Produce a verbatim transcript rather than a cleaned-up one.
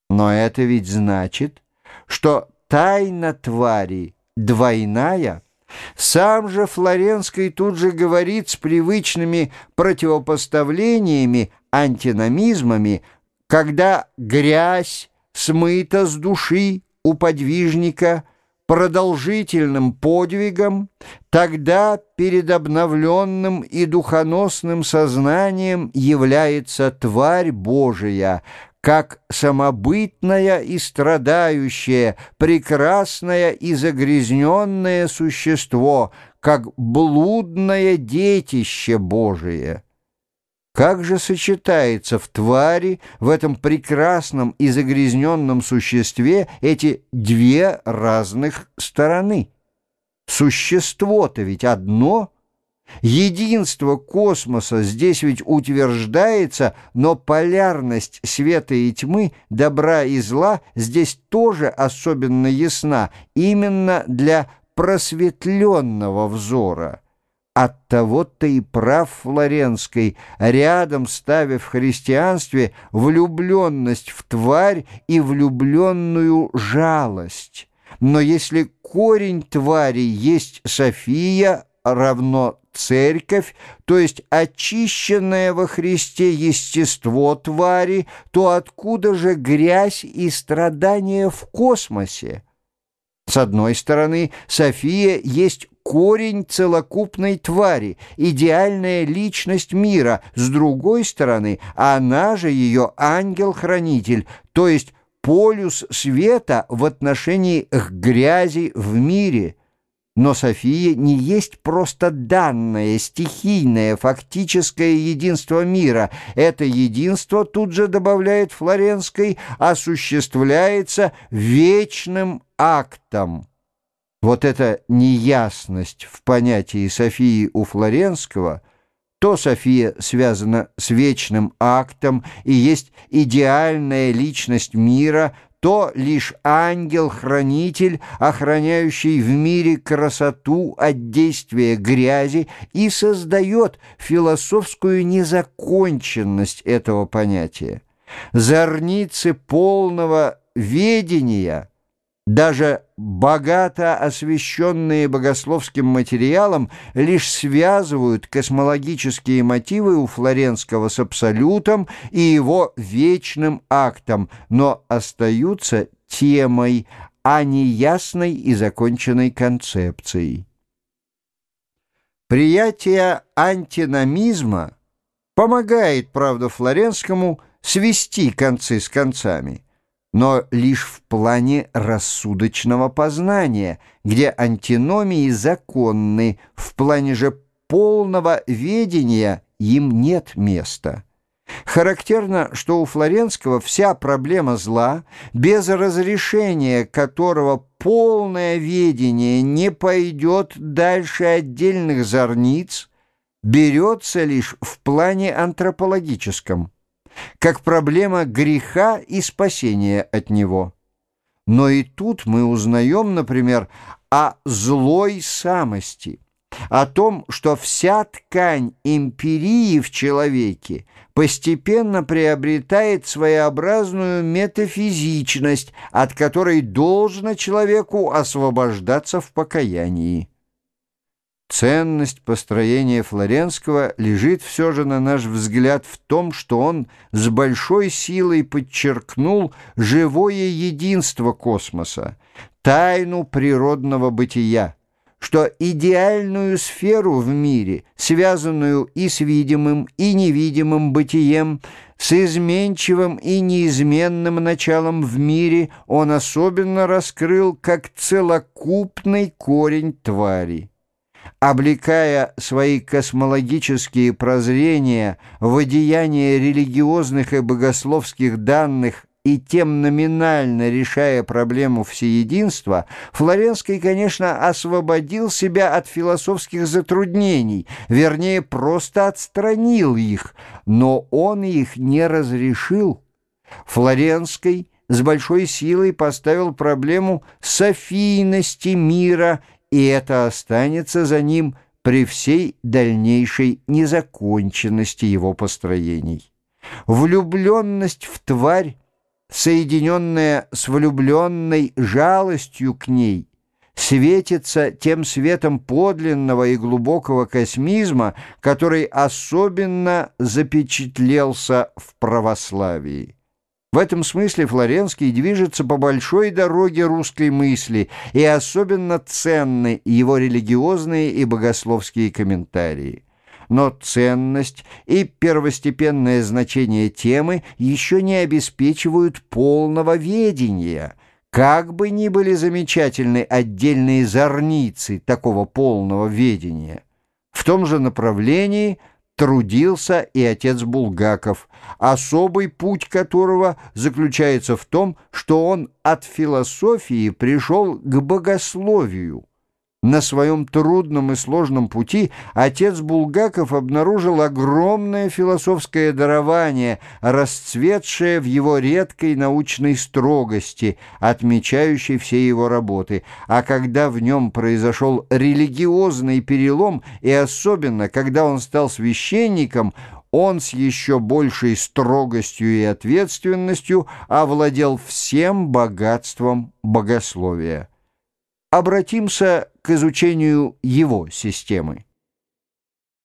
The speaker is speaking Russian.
Но это ведь значит, что тайна твари двойная. Сам же Флоренский тут же говорит с привычными противопоставлениями, антиномизмами, когда грязь смыта с души у подвижника продолжительным подвигом, тогда перед обновленным и духоносным сознанием является тварь Божия, как самобытное и страдающее, прекрасное и загрязненное существо, как блудное детище Божие. Как же сочетается в твари, в этом прекрасном и загрязненном существе, эти две разных стороны? Существо-то ведь одно. Единство космоса здесь ведь утверждается, но полярность света и тьмы, добра и зла здесь тоже особенно ясна, именно для просветленного взора. Оттого-то и прав Флоренский, рядом ставя в христианстве влюбленность в тварь и влюбленную жалость. Но если корень твари есть София, равно церковь, то есть очищенное во Христе естество твари, то откуда же грязь и страдания в космосе? С одной стороны, София есть корень целокупной твари, идеальная личность мира, с другой стороны, она же ее ангел-хранитель, то есть полюс света в отношении к грязи в мире. Но София не есть просто данное, стихийное, фактическое единство мира. Это единство, тут же добавляет Флоренский, осуществляется вечным актом. Вот эта неясность в понятии Софии у Флоренского, то София связана с вечным актом и есть идеальная личность мира, то лишь ангел-хранитель, охраняющий в мире красоту от действия грязи, и создает философскую незаконченность этого понятия. Зорницы полного ведения, даже богато освещенные богословским материалом, лишь связывают космологические мотивы у Флоренского с абсолютом и его вечным актом, но остаются темой, а не ясной и законченной концепцией. Приятие антиномизма помогает, правда, Флоренскому свести концы с концами, но лишь в плане рассудочного познания, где антиномии законны, в плане же полного ведения им нет места. Характерно, что у Флоренского вся проблема зла, без разрешения которого полное ведение не пойдет дальше отдельных зорниц, берется лишь в плане антропологическом, как проблема греха и спасения от него. Но и тут мы узнаем, например, о злой самости, о том, что вся ткань эмпирии в человеке постепенно приобретает своеобразную метафизичность, от которой должно человеку освобождаться в покаянии. Ценность построения Флоренского лежит все же, на наш взгляд, в том, что он с большой силой подчеркнул живое единство космоса, тайну природного бытия, что идеальную сферу в мире, связанную и с видимым, и невидимым бытием, с изменчивым и неизменным началом в мире, он особенно раскрыл как целокупный корень твари. Облекая свои космологические прозрения в одеяние религиозных и богословских данных и тем номинально решая проблему всеединства, Флоренский, конечно, освободил себя от философских затруднений, вернее, просто отстранил их, но он их не разрешил. Флоренский с большой силой поставил проблему софийности мира, и это останется за ним при всей дальнейшей незаконченности его построений. Влюбленность в тварь соединенное с влюбленной жалостью к ней, светится тем светом подлинного и глубокого космизма, который особенно запечатлелся в православии. В этом смысле Флоренский движется по большой дороге русской мысли, и особенно ценны его религиозные и богословские комментарии. Но ценность и первостепенное значение темы еще не обеспечивают полного ведения. Как бы ни были замечательны отдельные зорницы такого полного ведения. В том же направлении трудился и отец Булгаков, особый путь которого заключается в том, что он от философии пришел к богословию. На своем трудном и сложном пути отец Булгаков обнаружил огромное философское дарование, расцветшее в его редкой научной строгости, отмечающей все его работы. А когда в нем произошел религиозный перелом, и особенно когда он стал священником, он с еще большей строгостью и ответственностью овладел всем богатством богословия. Обратимся к изучению его системы.